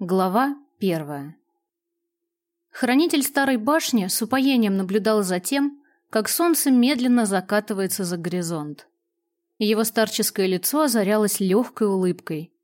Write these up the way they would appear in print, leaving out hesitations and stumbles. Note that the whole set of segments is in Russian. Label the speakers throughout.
Speaker 1: Глава 1. Хранитель старой башни с упоением наблюдал за тем, как солнце медленно закатывается за горизонт. Его старческое лицо озарялось легкой улыбкой.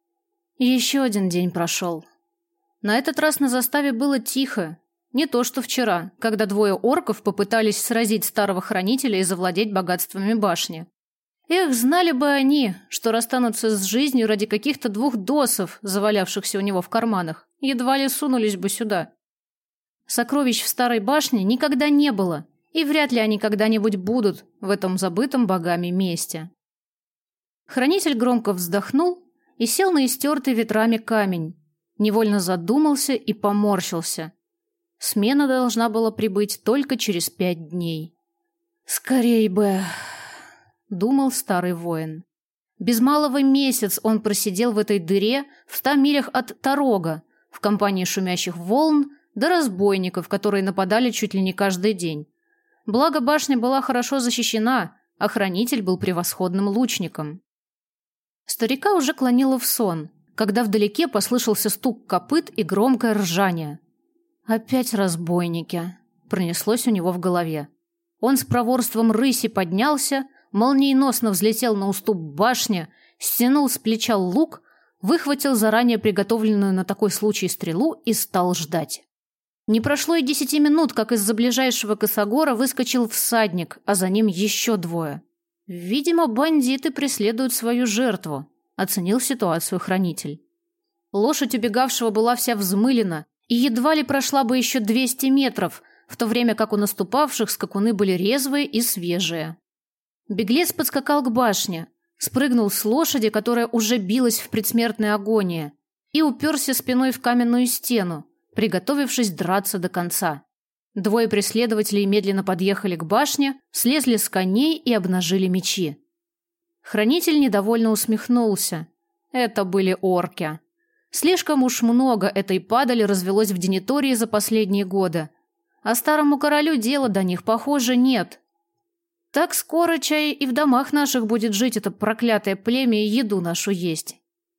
Speaker 1: Еще один день прошел. На этот раз на заставе было тихо, не то что вчера, когда двое орков попытались сразить старого хранителя и завладеть богатствами башни. Эх, знали бы они, что расстанутся с жизнью ради каких-то двух досов, завалявшихся у него в карманах, едва ли сунулись бы сюда. Сокровищ в старой башне никогда не было, и вряд ли они когда-нибудь будут в этом забытом богами месте. Хранитель громко вздохнул и сел на истертый ветрами камень, невольно задумался и поморщился. Смена должна была прибыть только через 5 дней. «Скорей бы!» — думал старый воин. Без малого месяц он просидел в этой дыре в 100 милях от Тарога, в компании шумящих волн да разбойников, которые нападали чуть ли не каждый день. Благо башня была хорошо защищена, а хранитель был превосходным лучником. Старика уже клонило в сон, когда вдалеке послышался стук копыт и громкое ржание. «Опять разбойники!» — пронеслось у него в голове. Он с проворством рыси поднялся, молниеносно взлетел на уступ башни, стянул с плеча лук, выхватил заранее приготовленную на такой случай стрелу и стал ждать. Не прошло и 10 минут, как из-за ближайшего косогора выскочил всадник, а за ним еще двое. Видимо, бандиты преследуют свою жертву, оценил ситуацию хранитель. Лошадь убегавшего была вся взмылена и едва ли прошла бы еще 200 метров, в то время как у наступавших скакуны были резвые и свежие. Беглец подскакал к башне, спрыгнул с лошади, которая уже билась в предсмертной агонии, и уперся спиной в каменную стену, приготовившись драться до конца. Двое преследователей медленно подъехали к башне, слезли с коней и обнажили мечи. Хранитель недовольно усмехнулся. Это были орки. Слишком уж много этой падали развелось в Денетории за последние годы, а старому королю дела до них, похоже, нет. Так скоро, чай, и в домах наших будет жить это проклятое племя и еду нашу есть.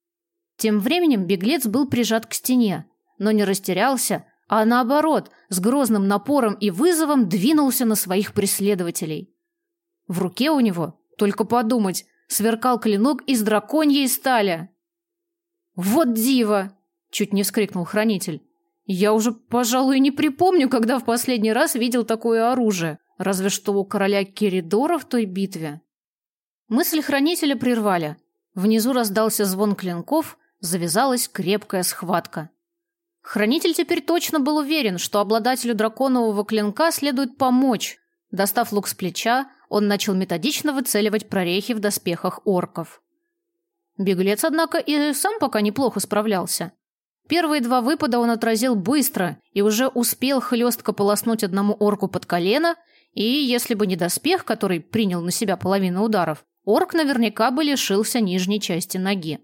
Speaker 1: Тем временем беглец был прижат к стене, но не растерялся, а наоборот, с грозным напором и вызовом двинулся на своих преследователей. В руке у него, только подумать, сверкал клинок из драконьей стали. «Вот диво!» — чуть не вскрикнул хранитель. «Я уже, пожалуй, не припомню, когда в последний раз видел такое оружие. Разве что у короля Керидора в той битве». Мысль хранителя прервали. Внизу раздался звон клинков, завязалась крепкая схватка. Хранитель теперь точно был уверен, что обладателю драконового клинка следует помочь. Достав лук с плеча, он начал методично выцеливать прорехи в доспехах орков. Беглец, однако, и сам пока неплохо справлялся. Первые 2 выпада он отразил быстро и уже успел хлестко полоснуть одному орку под колено, и если бы не доспех, который принял на себя половину ударов, орк наверняка бы лишился нижней части ноги.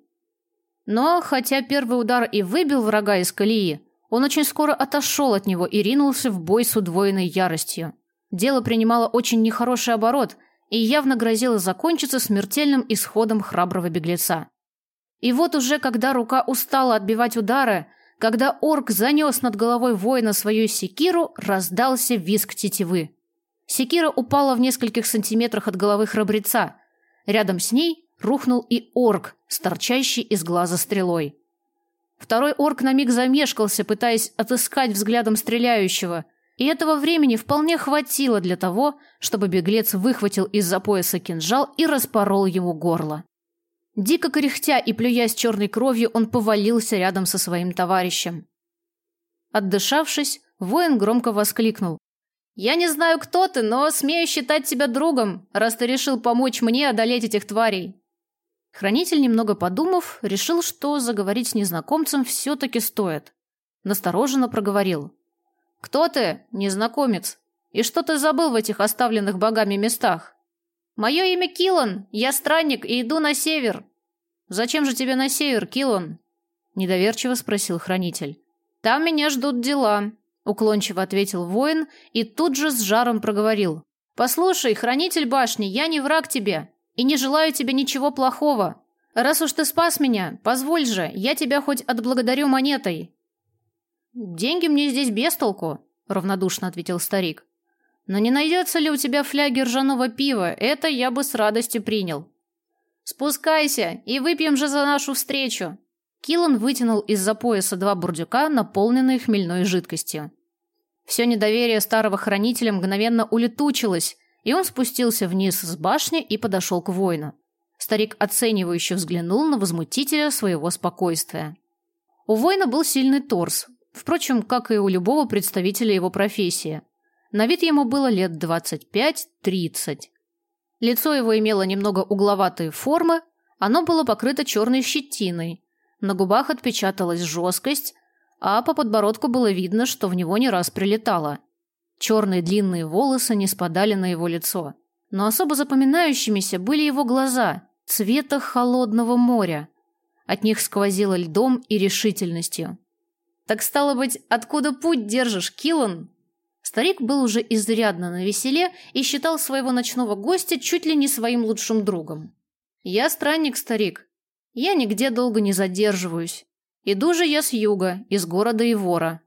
Speaker 1: Но, хотя первый удар и выбил врага из колеи, он очень скоро отошел от него и ринулся в бой с удвоенной яростью. Дело принимало очень нехороший оборот и явно грозило закончиться смертельным исходом храброго беглеца. И вот уже когда рука устала отбивать удары, когда орк занес над головой воина свою секиру, раздался визг тетивы. Секира упала в нескольких сантиметрах от головы храбреца. Рядом с ней рухнул и орк с торчащей из глаза стрелой. Второй орк на миг замешкался, пытаясь отыскать взглядом стреляющего, и этого времени вполне хватило для того, чтобы беглец выхватил из-за пояса кинжал и распорол ему горло. Дико кряхтя и плюясь черной кровью, он повалился рядом со своим товарищем. Отдышавшись, воин громко воскликнул: «Я не знаю, кто ты, но смею считать тебя другом, раз ты решил помочь мне одолеть этих тварей». Хранитель, немного подумав, решил, что заговорить с незнакомцем все-таки стоит. Настороженно проговорил: «Кто ты, незнакомец? И что ты забыл в этих оставленных богами местах?» «Мое имя Килан, я странник и иду на север». «Зачем же тебе на север, Килан?» – недоверчиво спросил хранитель. «Там меня ждут дела», – уклончиво ответил воин и тут же с жаром проговорил: «Послушай, хранитель башни, я не враг тебе и не желаю тебе ничего плохого. Раз уж ты спас меня, позволь же, я тебя хоть отблагодарю монетой». «Деньги мне здесь без толку», — равнодушно ответил старик. «Но не найдется ли у тебя фляги ржаного пива? Это я бы с радостью принял». «Спускайся и выпьем же за нашу встречу». Киллан вытянул из-за пояса 2 бурдюка, наполненные хмельной жидкостью. Все недоверие старого хранителя мгновенно улетучилось, и он спустился вниз с башни и подошел к воину. Старик оценивающе взглянул на возмутителя своего спокойствия. У воина был сильный торс, впрочем, как и у любого представителя его профессии. На вид ему было лет 25-30. Лицо его имело немного угловатые формы, оно было покрыто черной щетиной, на губах отпечаталась жесткость, а по подбородку было видно, что в него не раз прилетало. Черные длинные волосы не спадали на его лицо, но особо запоминающимися были его глаза, цвета холодного моря. От них сквозило льдом и решительностью. «Так стало быть, откуда путь держишь, Киллан?» Старик был уже изрядно навеселе и считал своего ночного гостя чуть ли не своим лучшим другом. «Я странник, старик. Я нигде долго не задерживаюсь. Иду же я с юга, из города Ивора».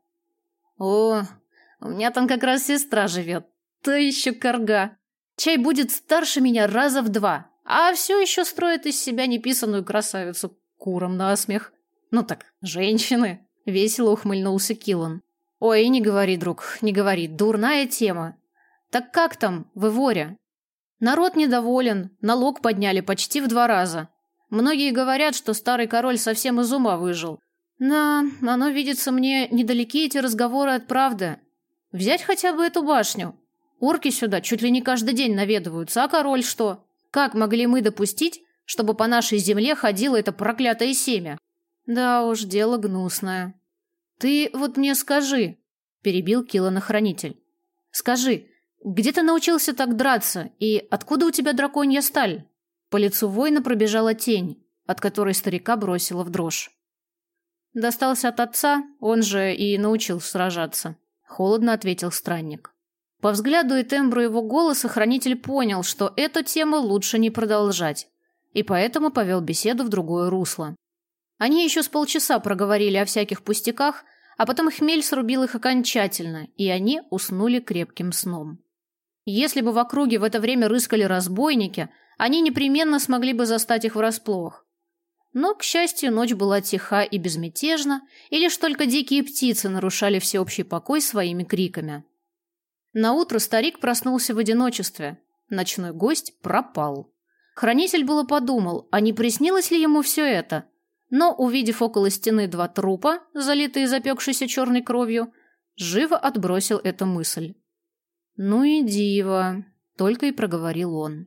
Speaker 1: «О, у меня там как раз сестра живет. Та еще карга. Чай будет старше меня раза в 2, а все еще строит из себя неписаную красавицу курам насмех. Ну так, женщины», — весело ухмыльнулся Киллан. «Ой, не говори, друг, не говори, дурная тема. Так как там, в Иворе?» «Народ недоволен, налог подняли почти в 2 раза. Многие говорят, что старый король совсем из ума выжил. Да, оно видится мне недалеки эти разговоры от правды. Взять хотя бы эту башню. Орки сюда чуть ли не каждый день наведываются, а король что? Как могли мы допустить, чтобы по нашей земле ходило это проклятое семя? Да уж, дело гнусное». «Ты вот мне скажи», — перебил Киллана хранитель. «Скажи, где ты научился так драться, и откуда у тебя драконья сталь?» По лицу воина пробежала тень, от которой старика бросила в дрожь. «Достался от отца, он же и научил сражаться», — холодно ответил странник. По взгляду и тембру его голоса хранитель понял, что эту тему лучше не продолжать, и поэтому повел беседу в другое русло. Они еще с полчаса проговорили о всяких пустяках, а потом хмель срубил их окончательно, и они уснули крепким сном. Если бы в округе в это время рыскали разбойники, они непременно смогли бы застать их врасплох. Но, к счастью, ночь была тиха и безмятежна, и лишь только дикие птицы нарушали всеобщий покой своими криками. Наутро старик проснулся в одиночестве. Ночной гость пропал. Хранитель было подумал, а не приснилось ли ему все это? Но, увидев около стены 2 трупа, залитые запекшейся черной кровью, живо отбросил эту мысль. «Ну и диво», — только и проговорил он.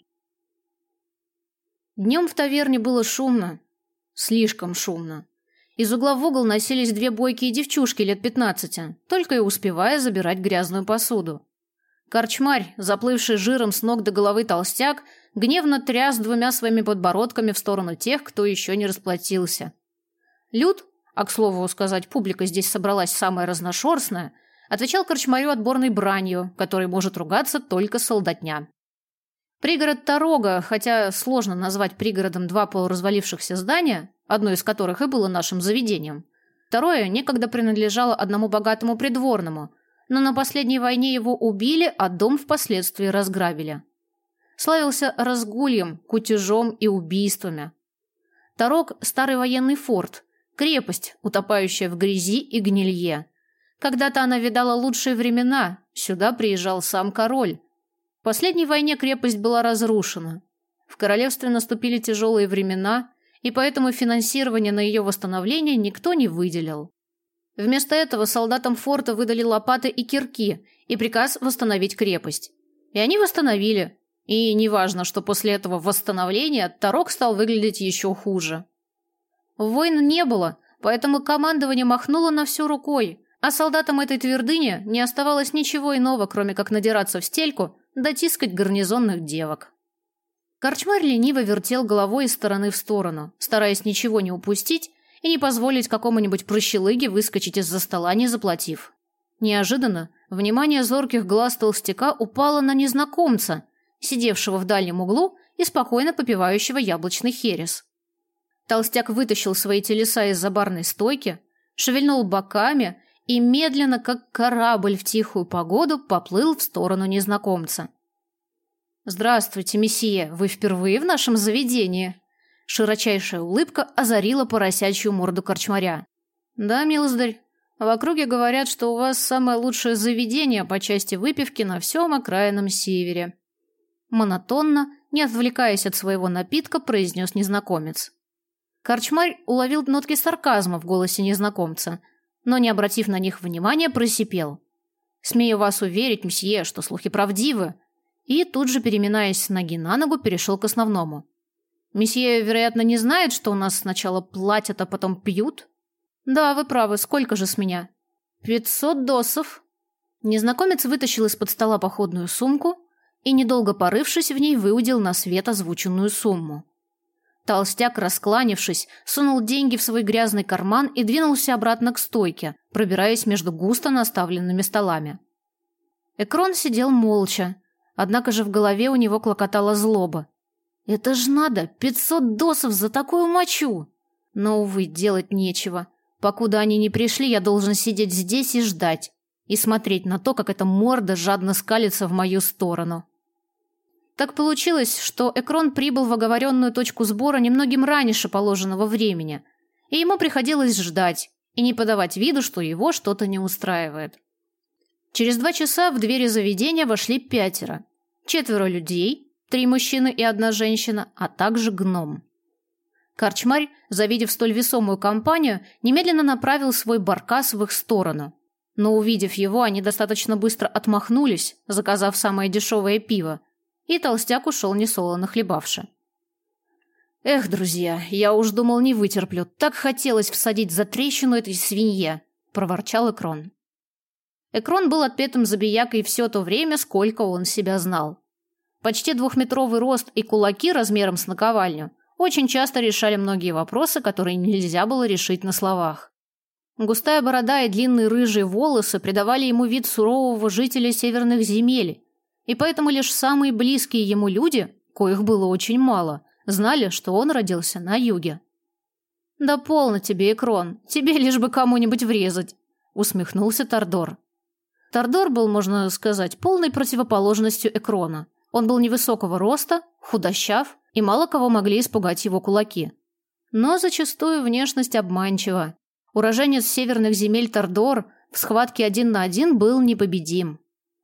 Speaker 1: Днем в таверне было шумно. Слишком шумно. Из угла в угол носились 2 бойкие девчушки лет 15, только и успевая забирать грязную посуду. Корчмарь, заплывший жиром с ног до головы толстяк, гневно тряс 2 своими подбородками в сторону тех, кто еще не расплатился. Люд, а, к слову сказать, публика здесь собралась самая разношерстная, отвечал корчмарю отборной бранью, которой может ругаться только солдатня. Пригород Тарога, хотя сложно назвать пригородом 2 полуразвалившихся здания, одно из которых и было нашим заведением, второе некогда принадлежало одному богатому придворному, но на последней войне его убили, а дом впоследствии разграбили. Славился разгульем, кутежом и убийствами. Тарог – старый военный форт, крепость, утопающая в грязи и гнилье. Когда-то она видала лучшие времена, сюда приезжал сам король. В последней войне крепость была разрушена. В королевстве наступили тяжелые времена, и поэтому финансирование на ее восстановление никто не выделил. Вместо этого солдатам форта выдали лопаты и кирки и приказ восстановить крепость. И они восстановили. И неважно, что после этого восстановления Тарог стал выглядеть еще хуже. Войн не было, поэтому командование махнуло на всю рукой, а солдатам этой твердыни не оставалось ничего иного, кроме как надираться в стельку да тискать гарнизонных девок. Корчмарь лениво вертел головой из стороны в сторону, стараясь ничего не упустить и не позволить какому-нибудь прощелыге выскочить из-за стола, не заплатив. Неожиданно внимание зорких глаз толстяка упало на незнакомца, сидевшего в дальнем углу и спокойно попивающего яблочный херес. Толстяк вытащил свои телеса из-за барной стойки, шевельнул боками и медленно, как корабль в тихую погоду, поплыл в сторону незнакомца. «Здравствуйте, месье, вы впервые в нашем заведении?» Широчайшая улыбка озарила поросячью морду корчмаря. «Да, милздарь, в округе говорят, что у вас самое лучшее заведение по части выпивки на всем окраинном севере». Монотонно, не отвлекаясь от своего напитка, произнес незнакомец. Корчмарь уловил нотки сарказма в голосе незнакомца, но, не обратив на них внимания, просипел. «Смею вас уверить, мсье, что слухи правдивы», и тут же, переминаясь с ноги на ногу, перешел к основному. «Месье, вероятно, не знает, что у нас сначала платят, а потом пьют?» «Да, вы правы, сколько же с меня?» 500 досов». Незнакомец вытащил из-под стола походную сумку и, недолго порывшись в ней, выудил на свет озвученную сумму. Толстяк, раскланившись, сунул деньги в свой грязный карман и двинулся обратно к стойке, пробираясь между густо наставленными столами. Экрон сидел молча, однако же в голове у него клокотала злоба. «Это ж надо, 500 досов за такую мочу!» Но, увы, делать нечего. Покуда они не пришли, я должен сидеть здесь и ждать, и смотреть на то, как эта морда жадно скалится в мою сторону. Так получилось, что Экрон прибыл в оговоренную точку сбора немногим раньше положенного времени, и ему приходилось ждать и не подавать виду, что его что-то не устраивает. Через 2 часа в двери заведения вошли 5. 4 людей, 3 мужчины и 1 женщина, а также гном. Корчмарь, завидев столь весомую компанию, немедленно направил свой баркас в их сторону. Но, увидев его, они достаточно быстро отмахнулись, заказав самое дешевое пиво, и толстяк ушел несолоно хлебавши. «Эх, друзья, я уж думал, не вытерплю. Так хотелось всадить за трещину этой свинье», – проворчал Экрон. Экрон был отпетым забиякой все то время, сколько он себя знал. Почти 2-метровый рост и кулаки размером с наковальню очень часто решали многие вопросы, которые нельзя было решить на словах. Густая борода и длинные рыжие волосы придавали ему вид сурового жителя северных земель, и поэтому лишь самые близкие ему люди, коих было очень мало, знали, что он родился на юге. «Да полно тебе, Экрон, тебе лишь бы кому-нибудь врезать», — усмехнулся Тордор. Тордор был, можно сказать, полной противоположностью Экрона. Он был невысокого роста, худощав, и мало кого могли испугать его кулаки. Но зачастую внешность обманчива. Уроженец северных земель Тордор в схватке 1 на 1 был непобедим.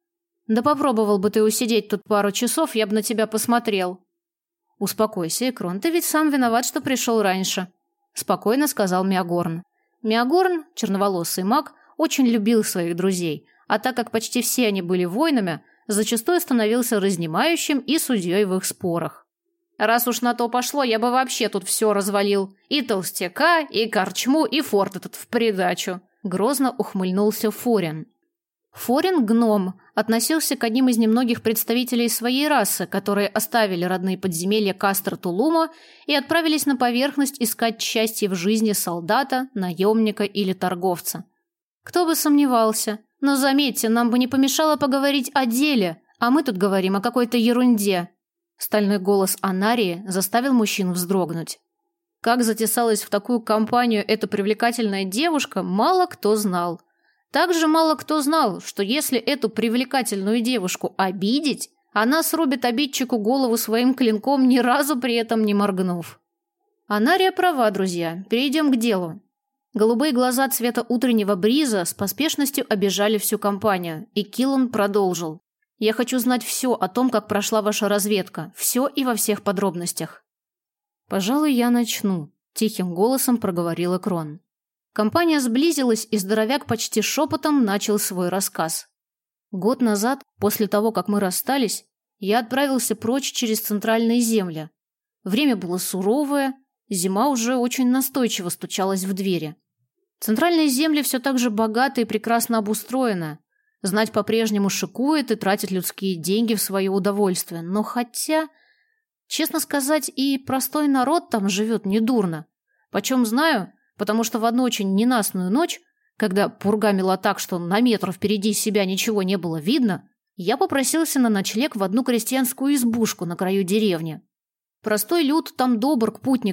Speaker 1: «Да попробовал бы ты усидеть тут пару часов, я бы на тебя посмотрел». «Успокойся, Экрон, ты ведь сам виноват, что пришел раньше», – спокойно сказал Миагорн. Миагорн, черноволосый маг, очень любил своих друзей, а так как почти все они были воинами, зачастую становился разнимающим и судьей в их спорах. «Раз уж на то пошло, я бы вообще тут все развалил. И толстяка, и корчму, и форт этот в придачу», – грозно ухмыльнулся Форин. Форин, гном, относился к одним из немногих представителей своей расы, которые оставили родные подземелья Кастр-Тулума и отправились на поверхность искать счастье в жизни солдата, наемника или торговца. Кто бы сомневался, но заметьте, нам бы не помешало поговорить о деле, а мы тут говорим о какой-то ерунде. Стальной голос Анарии заставил мужчину вздрогнуть. Как затесалась в такую компанию эта привлекательная девушка, мало кто знал. Также мало кто знал, что если эту привлекательную девушку обидеть, она срубит обидчику голову своим клинком, ни разу при этом не моргнув. Анария права, друзья, перейдем к делу. Голубые глаза цвета утреннего бриза с поспешностью обижали всю компанию, и Киллан продолжил. «Я хочу знать все о том, как прошла ваша разведка, все и во всех подробностях». «Пожалуй, я начну», – тихим голосом проговорил Экрон. Компания сблизилась, и здоровяк почти шепотом начал свой рассказ. Год назад, после того, как мы расстались, я отправился прочь через центральные земли. Время было суровое, зима уже очень настойчиво стучалась в двери. Центральные земли все так же богаты и прекрасно обустроены. Знать по-прежнему шикует и тратит людские деньги в свое удовольствие. Но хотя, честно сказать, и простой народ там живет недурно. Почем знаю, потому что в одну очень ненастную ночь, когда пурга мела так, что на метр впереди себя ничего не было видно, я попросился на ночлег в одну крестьянскую избушку на краю деревни. Простой люд там добр к путникам,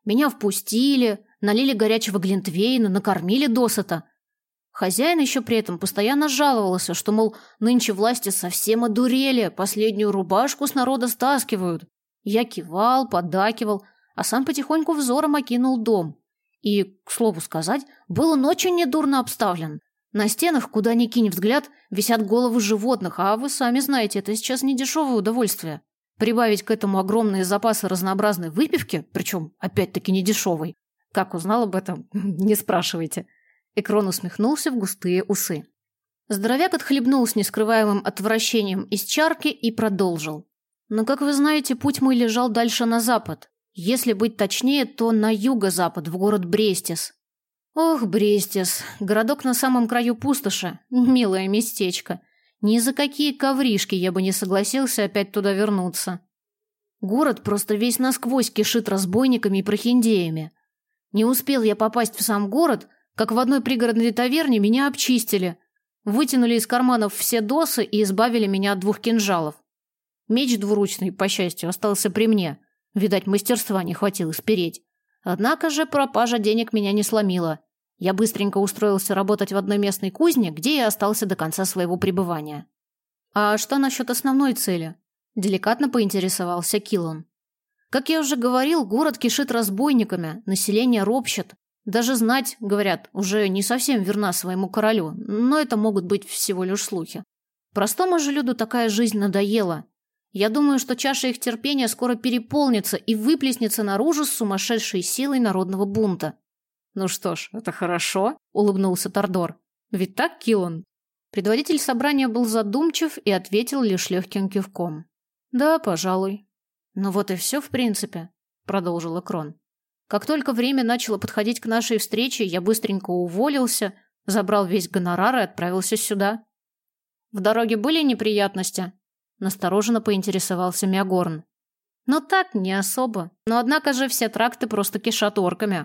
Speaker 1: Меня впустили, налили горячего глинтвейна, накормили досыта. Хозяин еще при этом постоянно жаловался, что, мол, нынче власти совсем одурели, последнюю рубашку с народа стаскивают. Я кивал, поддакивал, а сам потихоньку взором окинул дом. И, к слову сказать, был он очень недурно обставлен. На стенах, куда ни кинь взгляд, висят головы животных, а вы сами знаете, это сейчас не дешевое удовольствие. Прибавить к этому огромные запасы разнообразной выпивки, причем, опять-таки, не дешевой. Как узнал об этом? Не спрашивайте. Экрон усмехнулся в густые усы. Здоровяк отхлебнул с нескрываемым отвращением из чарки и продолжил. Но, как вы знаете, путь мой лежал дальше на запад. Если быть точнее, то на юго-запад, в город Брестис. Ох, Брестис, городок на самом краю пустоши, милое местечко. Ни за какие ковришки я бы не согласился опять туда вернуться. Город просто весь насквозь кишит разбойниками и прохиндеями. Не успел я попасть в сам город, как в одной пригородной таверне меня обчистили. Вытянули из карманов все досы и избавили меня от 2 кинжалов. Меч двуручный, по счастью, остался при мне. Видать, мастерства не хватило спереть. Однако же пропажа денег меня не сломила. Я быстренько устроился работать в одной местной кузне, где и остался до конца своего пребывания. «А что насчет основной цели?» – деликатно поинтересовался Киллан. «Как я уже говорил, город кишит разбойниками, население ропщет. Даже знать, говорят, уже не совсем верна своему королю, но это могут быть всего лишь слухи. Простому же люду такая жизнь надоела. Я думаю, что чаша их терпения скоро переполнится и выплеснется наружу с сумасшедшей силой народного бунта». «Ну что ж, это хорошо», — улыбнулся Тордор. «Ведь так, Киллан?» Предводитель собрания был задумчив и ответил лишь легким кивком. «Да, пожалуй». «Ну вот и все, в принципе», — продолжил Экрон. «Как только время начало подходить к нашей встрече, я быстренько уволился, забрал весь гонорар и отправился сюда». «В дороге были неприятности?» — настороженно поинтересовался Миагорн. «Ну так, не особо. Но однако же все тракты просто кишат орками».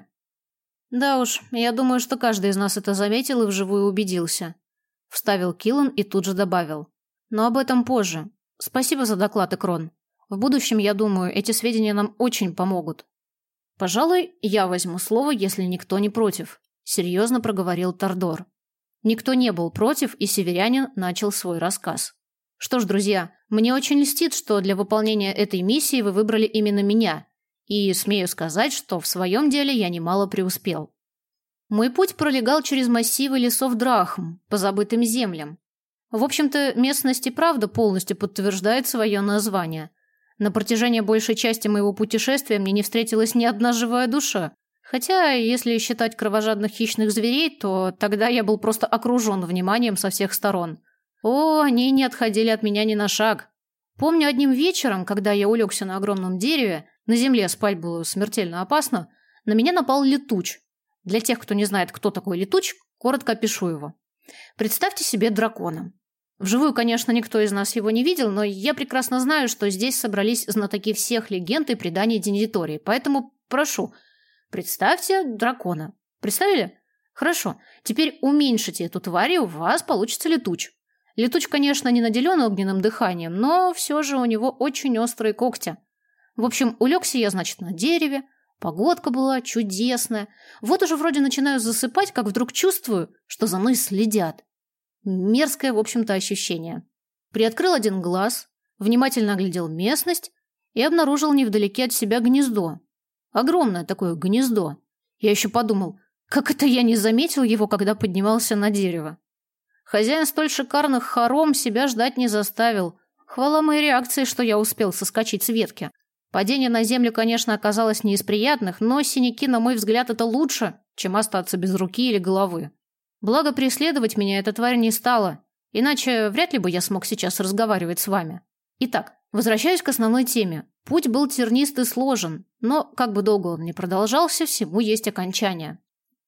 Speaker 1: «Да уж, я думаю, что каждый из нас это заметил и вживую убедился», — вставил Киллан и тут же добавил. «Но об этом позже. Спасибо за доклад, Экрон. В будущем, я думаю, эти сведения нам очень помогут». «Пожалуй, я возьму слово, если никто не против», — серьезно проговорил Тордор. Никто не был против, и северянин начал свой рассказ. «Что ж, друзья, мне очень льстит, что для выполнения этой миссии вы выбрали именно меня. И смею сказать, что в своем деле я немало преуспел. Мой путь пролегал через массивы лесов Драхм, по забытым землям. В общем-то, местность и правда полностью подтверждает свое название. На протяжении большей части моего путешествия мне не встретилась ни одна живая душа. Хотя, если считать кровожадных хищных зверей, то тогда я был просто окружен вниманием со всех сторон. О, они не отходили от меня ни на шаг. Помню, одним вечером, когда я улегся на огромном дереве, на земле спать было смертельно опасно, на меня напал летуч. Для тех, кто не знает, кто такой летуч, коротко опишу его. Представьте себе дракона. Вживую, конечно, никто из нас его не видел, но я прекрасно знаю, что здесь собрались знатоки всех легенд и преданий Денитории, поэтому прошу, представьте дракона. Представили? Хорошо. Теперь уменьшите эту тварь, и у вас получится летуч. Летуч, конечно, не наделен огненным дыханием, но все же у него очень острые когти. В общем, улегся я, значит, на дереве, погодка была чудесная. Вот уже вроде начинаю засыпать, как вдруг чувствую, что за мной следят. Мерзкое, в общем-то, ощущение. Приоткрыл один глаз, внимательно оглядел местность и обнаружил невдалеке от себя гнездо. Огромное такое гнездо. Я еще подумал, как это я не заметил его, когда поднимался на дерево. Хозяин столь шикарных хором себя ждать не заставил. Хвала моей реакции, что я успел соскочить с ветки. Падение на землю, конечно, оказалось не из приятных, но синяки, на мой взгляд, это лучше, чем остаться без руки или головы. Благо, преследовать меня эта тварь не стала, иначе вряд ли бы я смог сейчас разговаривать с вами. Итак, возвращаюсь к основной теме. Путь был тернист и сложен, но, как бы долго он ни продолжался, всему есть окончание.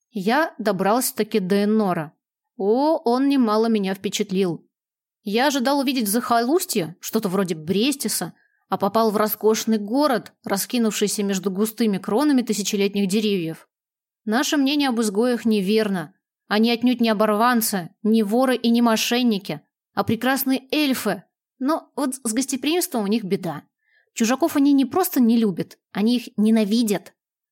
Speaker 1: Я добрался-таки до Эннора. О, он немало меня впечатлил. Я ожидал увидеть захолустье, что-то вроде Брестиса, а попал в роскошный город, раскинувшийся между густыми кронами тысячелетних деревьев. Наше мнение об изгоях неверно. Они отнюдь не оборванцы, не воры и не мошенники, а прекрасные эльфы. Но вот с гостеприимством у них беда. Чужаков они не просто не любят, они их ненавидят.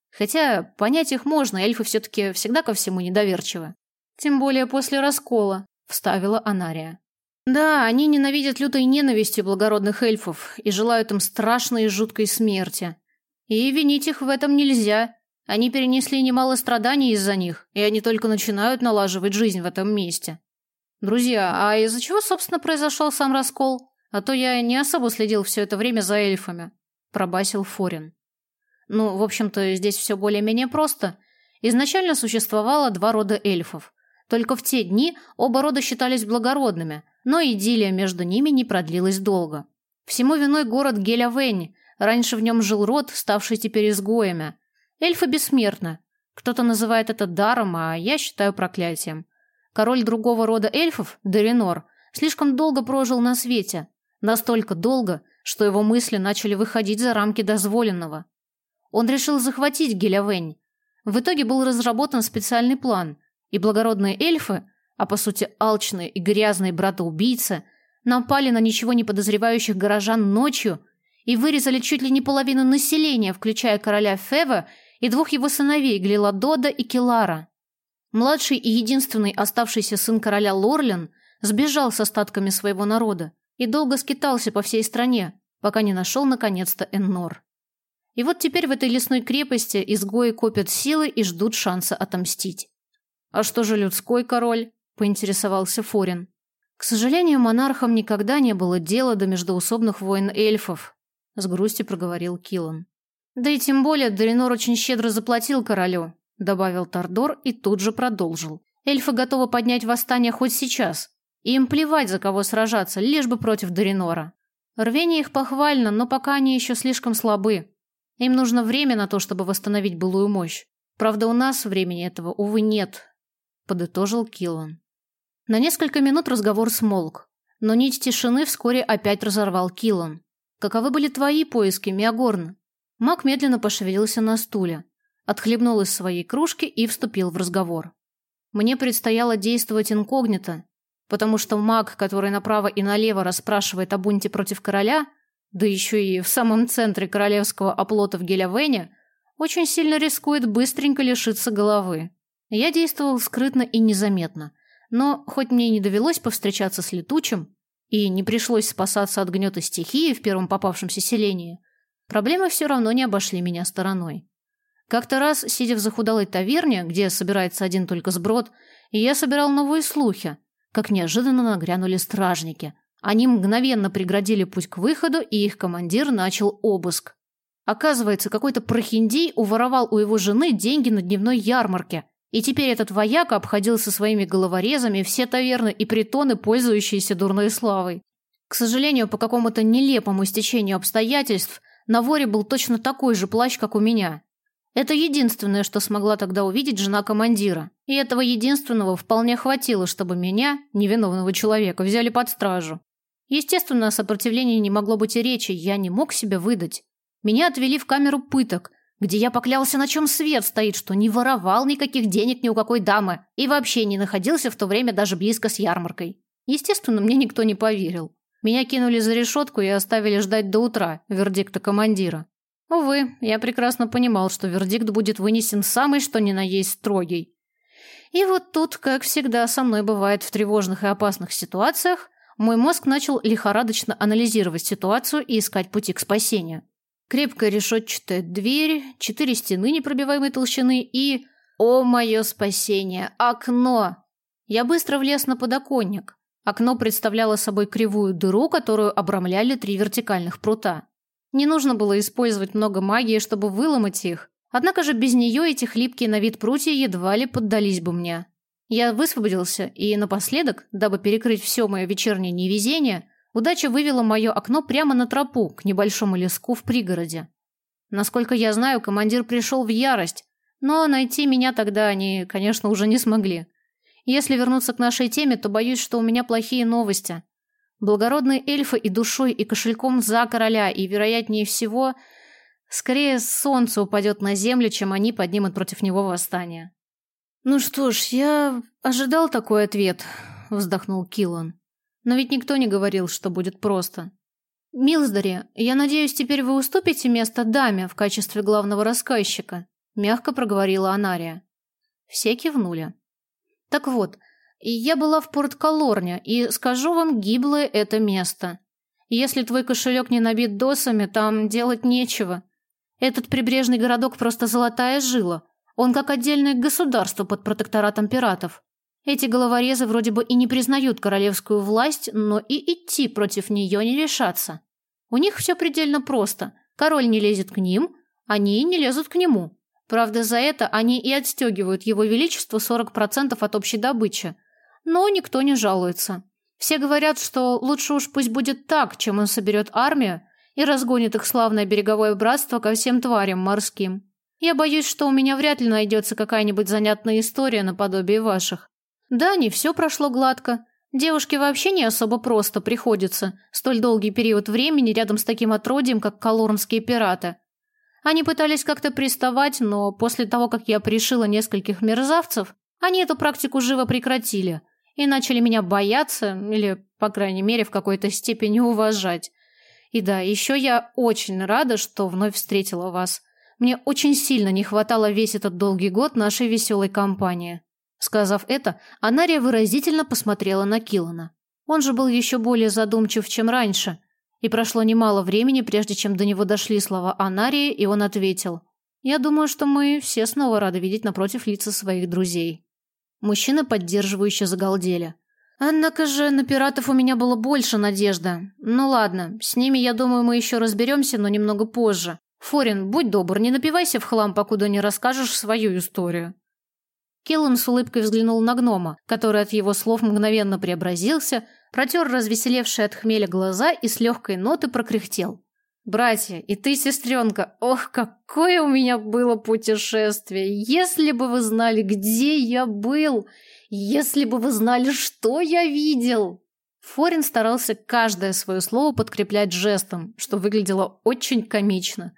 Speaker 1: Хотя понять их можно, эльфы все-таки всегда ко всему недоверчивы. Тем более после раскола, вставила Анария. Да, они ненавидят лютой ненавистью благородных эльфов и желают им страшной и жуткой смерти. И винить их в этом нельзя. Они перенесли немало страданий из-за них, и они только начинают налаживать жизнь в этом месте. Друзья, а из-за чего, собственно, произошел сам раскол? А то я не особо следил все это время за эльфами, пробасил Форин. Ну, в общем-то, здесь все более-менее просто. Изначально существовало два рода эльфов. Только в те дни оба рода считались благородными, но идиллия между ними не продлилась долго. Всему виной город Гелявэнь. Раньше в нем жил род, ставший теперь изгоями. Эльфы бессмертны. Кто-то называет это даром, а я считаю проклятием. Король другого рода эльфов, Даринор, слишком долго прожил на свете. Настолько долго, что его мысли начали выходить за рамки дозволенного. Он решил захватить Гелявэнь. В итоге был разработан специальный план, и благородные эльфы, а по сути алчные и грязные брата-убийцы, напали на ничего не подозревающих горожан ночью и вырезали чуть ли не половину населения, включая короля Фева и двух его сыновей Глиладода и Келара. Младший и единственный оставшийся сын короля Лорлен сбежал с остатками своего народа и долго скитался по всей стране, пока не нашел наконец-то Эннор. И вот теперь в этой лесной крепости изгои копят силы и ждут шанса отомстить. «А что же людской король?» – поинтересовался Форин. «К сожалению, монархам никогда не было дела до междоусобных войн эльфов», – с грустью проговорил Киллан. «Да и тем более Даринор очень щедро заплатил королю», – добавил Тордор и тут же продолжил. «Эльфы готовы поднять восстание хоть сейчас, и им плевать, за кого сражаться, лишь бы против Даринора. Рвение их похвально, но пока они еще слишком слабы. Им нужно время на то, чтобы восстановить былую мощь. Правда, у нас времени этого, увы, нет», – подытожил Киллан. На несколько минут разговор смолк, но нить тишины вскоре опять разорвал Киллан. «Каковы были твои поиски, Миагорн?» Маг медленно пошевелился на стуле, отхлебнул из своей кружки и вступил в разговор. «Мне предстояло действовать инкогнито, потому что маг, который направо и налево расспрашивает о бунте против короля, да еще и в самом центре королевского оплота в Гелявэне, очень сильно рискует быстренько лишиться головы. Я действовал скрытно и незаметно, но хоть мне и не довелось повстречаться с летучим, и не пришлось спасаться от гнета стихии в первом попавшемся селении, проблемы все равно не обошли меня стороной. Как-то раз, сидя в захудалой таверне, где собирается один только сброд, я собирал новые слухи, как неожиданно нагрянули стражники. Они мгновенно преградили путь к выходу, и их командир начал обыск. Оказывается, какой-то прохиндей уворовал у его жены деньги на дневной ярмарке, и теперь этот вояка обходил со своими головорезами все таверны и притоны, пользующиеся дурной славой. К сожалению, по какому-то нелепому стечению обстоятельств на воре был точно такой же плащ, как у меня. Это единственное, что смогла тогда увидеть жена командира. И этого единственного вполне хватило, чтобы меня, невиновного человека, взяли под стражу. Естественно, о сопротивлении не могло быть и речи, я не мог себя выдать. Меня отвели в камеру пыток, где я поклялся, на чем свет стоит, что не воровал никаких денег ни у какой дамы и вообще не находился в то время даже близко с ярмаркой. Естественно, мне никто не поверил. Меня кинули за решетку и оставили ждать до утра вердикта командира. Увы, я прекрасно понимал, что вердикт будет вынесен самый что ни на есть строгий. И вот тут, как всегда со мной бывает в тревожных и опасных ситуациях, мой мозг начал лихорадочно анализировать ситуацию и искать пути к спасению. Крепкая решетчатая дверь, 4 стены непробиваемой толщины и... О, мое спасение! Окно! Я быстро влез на подоконник. Окно представляло собой кривую дыру, которую обрамляли 3 вертикальных прута. Не нужно было использовать много магии, чтобы выломать их. Однако же без нее эти хлипкие на вид прутья едва ли поддались бы мне. Я высвободился, и напоследок, дабы перекрыть все мое вечернее невезение, удача вывела мое окно прямо на тропу к небольшому леску в пригороде. Насколько я знаю, командир пришел в ярость, но найти меня тогда они, конечно, уже не смогли. Если вернуться к нашей теме, то боюсь, что у меня плохие новости. Благородные эльфы и душой, и кошельком за короля, и, вероятнее всего, скорее солнце упадет на землю, чем они поднимут против него восстание. «Ну что ж, я ожидал такой ответ», — вздохнул Киллан. «Но ведь никто не говорил, что будет просто. Милздари, я надеюсь, теперь вы уступите место даме в качестве главного рассказчика. мягко проговорила Анария. Все кивнули. Так вот, я была в Порт-Калорне, и скажу вам, гиблое это место. Если твой кошелек не набит досами, там делать нечего. Этот прибрежный городок просто золотая жила. Он как отдельное государство под протекторатом пиратов. Эти головорезы вроде бы и не признают королевскую власть, но и идти против нее не решатся. У них все предельно просто. Король не лезет к ним, они не лезут к нему. Правда, за это они и отстегивают его величеству 40% от общей добычи. Но никто не жалуется. Все говорят, что лучше уж пусть будет так, чем он соберет армию и разгонит их славное береговое братство ко всем тварям морским. Я боюсь, что у меня вряд ли найдется какая-нибудь занятная история наподобие ваших. Да, не все прошло гладко. Девушке вообще не особо просто приходится столь долгий период времени рядом с таким отродьем, как калорнские пираты. Они пытались как-то приставать, но после того, как я пришила нескольких мерзавцев, они эту практику живо прекратили и начали меня бояться или, по крайней мере, в какой-то степени уважать. И да, еще я очень рада, что вновь встретила вас. Мне очень сильно не хватало весь этот долгий год нашей веселой компании. Сказав это, Анария выразительно посмотрела на Киллана. Он же был еще более задумчив, чем раньше, и прошло немало времени, прежде чем до него дошли слова Анарии, и он ответил: «Я думаю, что мы все снова рады видеть напротив лица своих друзей». Мужчины поддерживающе загалдели. Однако же на пиратов у меня было больше надежды. Ну ладно, с ними, я думаю, мы еще разберемся, но немного позже. Форин, будь добр, не напивайся в хлам, покуда не расскажешь свою историю. Киллан с улыбкой взглянул на гнома, который от его слов мгновенно преобразился, протер развеселевшие от хмеля глаза и с легкой ноты прокряхтел. «Братья, и ты, сестренка, ох, какое у меня было путешествие! Если бы вы знали, где я был! Если бы вы знали, что я видел!» Форин старался каждое свое слово подкреплять жестом, что выглядело очень комично.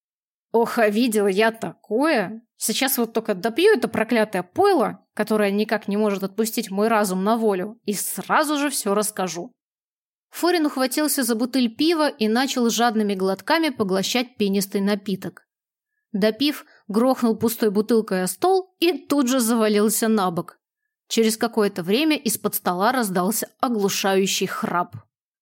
Speaker 1: «Ох, а видела я такое! Сейчас вот только допью это проклятое пойло, которое никак не может отпустить мой разум на волю, и сразу же все расскажу». Форин ухватился за бутыль пива и начал жадными глотками поглощать пенистый напиток. Допив, грохнул пустой бутылкой о стол и тут же завалился на бок. Через какое-то время из-под стола раздался оглушающий храп.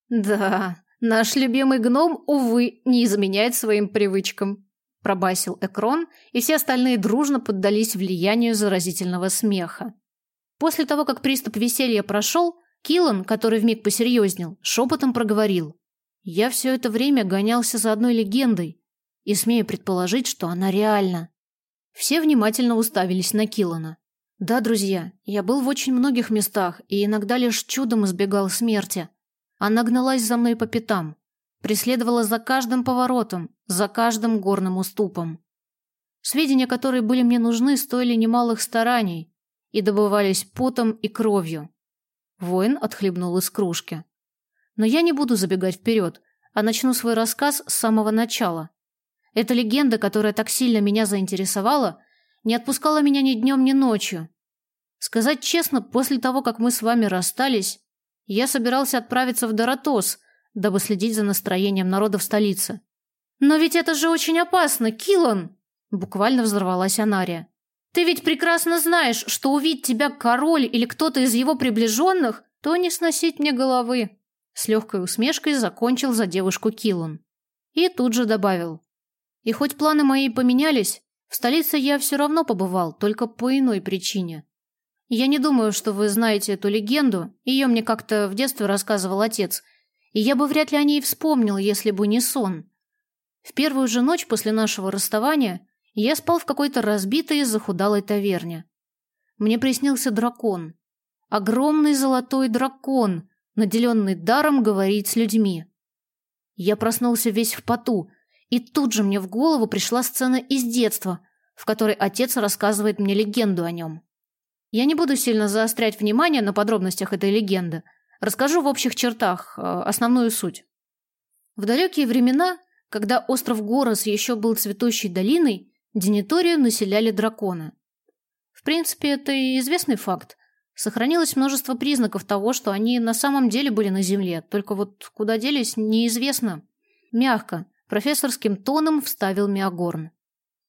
Speaker 1: «Да, наш любимый гном, увы, не изменяет своим привычкам», – пробасил Экрон, и все остальные дружно поддались влиянию заразительного смеха. После того, как приступ веселья прошел, Киллан, который вмиг посерьезнел, шепотом проговорил: «Я все это время гонялся за одной легендой, и смею предположить, что она реальна». Все внимательно уставились на Киллана. «Да, друзья, я был в очень многих местах и иногда лишь чудом избегал смерти. Она гналась за мной по пятам, преследовала за каждым поворотом, за каждым горным уступом. Сведения, которые были мне нужны, стоили немалых стараний и добывались потом и кровью». Воин отхлебнул из кружки. «Но я не буду забегать вперед, а начну свой рассказ с самого начала. Эта легенда, которая так сильно меня заинтересовала, не отпускала меня ни днем, ни ночью. Сказать честно, после того, как мы с вами расстались, я собирался отправиться в Доротос, дабы следить за настроением народа в столице. Но ведь это же очень опасно, Киллан!» Буквально взорвалась Анария. «Ты ведь прекрасно знаешь, что увидеть тебя король или кто-то из его приближенных, то не сносить мне головы». С легкой усмешкой закончил за девушку Киллан. И тут же добавил: «И хоть планы мои поменялись, в столице я все равно побывал, только по иной причине. Я не думаю, что вы знаете эту легенду, ее мне как-то в детстве рассказывал отец, и я бы вряд ли о ней вспомнил, если бы не сон. В первую же ночь после нашего расставания я спал в какой-то разбитой и захудалой таверне. Мне приснился дракон. Огромный золотой дракон, наделенный даром говорить с людьми. Я проснулся весь в поту, и тут же мне в голову пришла сцена из детства, в которой отец рассказывает мне легенду о нем. Я не буду сильно заострять внимание на подробностях этой легенды. Расскажу в общих чертах основную суть. В далекие времена, когда остров Горос еще был цветущей долиной, Дениторию населяли драконы. В принципе, это и известный факт. Сохранилось множество признаков того, что они на самом деле были на Земле, только вот куда делись, неизвестно. Мягко, профессорским тоном вставил Миагорн.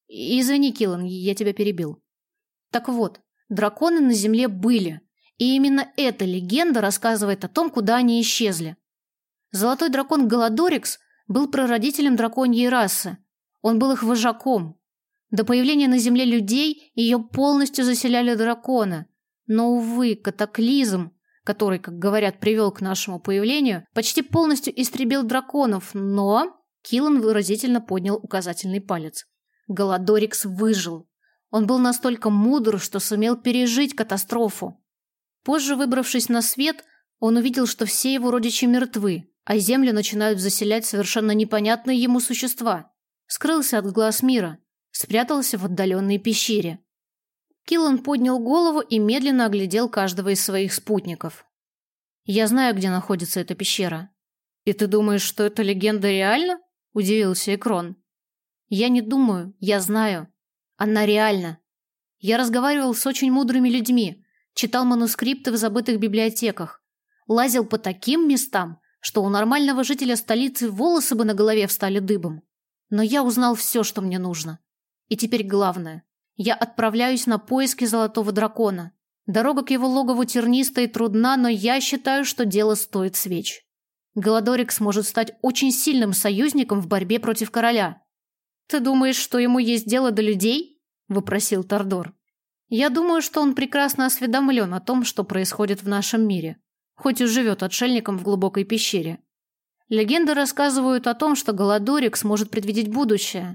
Speaker 1: Извини, Киллан, я тебя перебил. Так вот, драконы на Земле были, и именно эта легенда рассказывает о том, куда они исчезли. Золотой дракон Галадорикс был прародителем драконьей расы. Он был их вожаком. До появления на Земле людей ее полностью заселяли драконы. Но, увы, катаклизм, который, как говорят, привел к нашему появлению, почти полностью истребил драконов, но... Киллан выразительно поднял указательный палец. Галадорикс выжил. Он был настолько мудр, что сумел пережить катастрофу. Позже, выбравшись на свет, он увидел, что все его родичи мертвы, а Землю начинают заселять совершенно непонятные ему существа. Скрылся от глаз мира, спрятался в отдаленной пещере. Киллан поднял голову и медленно оглядел каждого из своих спутников. «Я знаю, где находится эта пещера». «И ты думаешь, что эта легенда реальна?» – удивился Экрон. «Я не думаю, я знаю. Она реальна. Я разговаривал с очень мудрыми людьми, читал манускрипты в забытых библиотеках, лазил по таким местам, что у нормального жителя столицы волосы бы на голове встали дыбом. Но я узнал все, что мне нужно. И теперь главное. Я отправляюсь на поиски Золотого Дракона. Дорога к его логову терниста и трудна, но я считаю, что дело стоит свеч. Галадорикс может стать очень сильным союзником в борьбе против короля». «Ты думаешь, что ему есть дело до людей?» – вопросил Тордор. «Я думаю, что он прекрасно осведомлен о том, что происходит в нашем мире, хоть и живет отшельником в глубокой пещере. Легенды рассказывают о том, что Галадорикс может предвидеть будущее».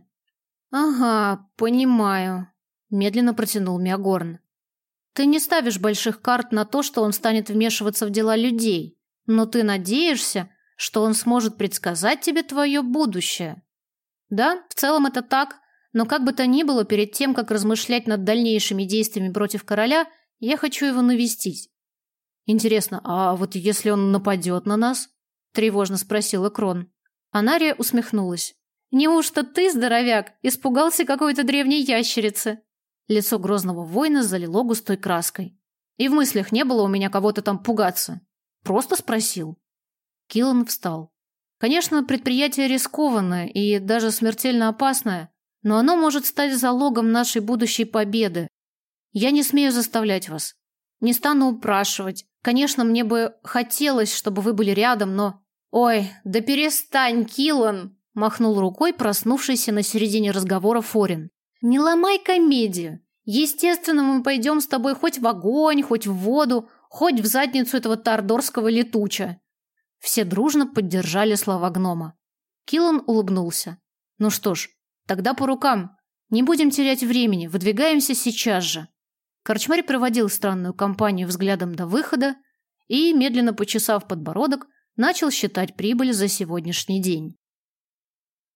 Speaker 1: «Ага, понимаю», – медленно протянул Миагорн. «Ты не ставишь больших карт на то, что он станет вмешиваться в дела людей, но ты надеешься, что он сможет предсказать тебе твое будущее». «Да, в целом это так, но как бы то ни было, перед тем, как размышлять над дальнейшими действиями против короля, я хочу его навестить». «Интересно, а вот если он нападет на нас?» – тревожно спросил Экрон. Анария усмехнулась. «Неужто ты, здоровяк, испугался какой-то древней ящерицы?» Лицо грозного воина залило густой краской. «И в мыслях не было у меня кого-то там пугаться. Просто спросил». Киллан встал. «Конечно, предприятие рискованное и даже смертельно опасное, но оно может стать залогом нашей будущей победы. Я не смею заставлять вас. Не стану упрашивать. Конечно, мне бы хотелось, чтобы вы были рядом, но...» «Ой, да перестань, Киллан!» – махнул рукой проснувшийся на середине разговора Форин. «Не ломай комедию. Естественно, мы пойдем с тобой хоть в огонь, хоть в воду, хоть в задницу этого тордорского летуча». Все дружно поддержали слова гнома. Киллан улыбнулся. «Ну что ж, тогда по рукам. Не будем терять времени, выдвигаемся сейчас же». Корчмарь проводил странную компанию взглядом до выхода и, медленно почесав подбородок, начал считать прибыль за сегодняшний день.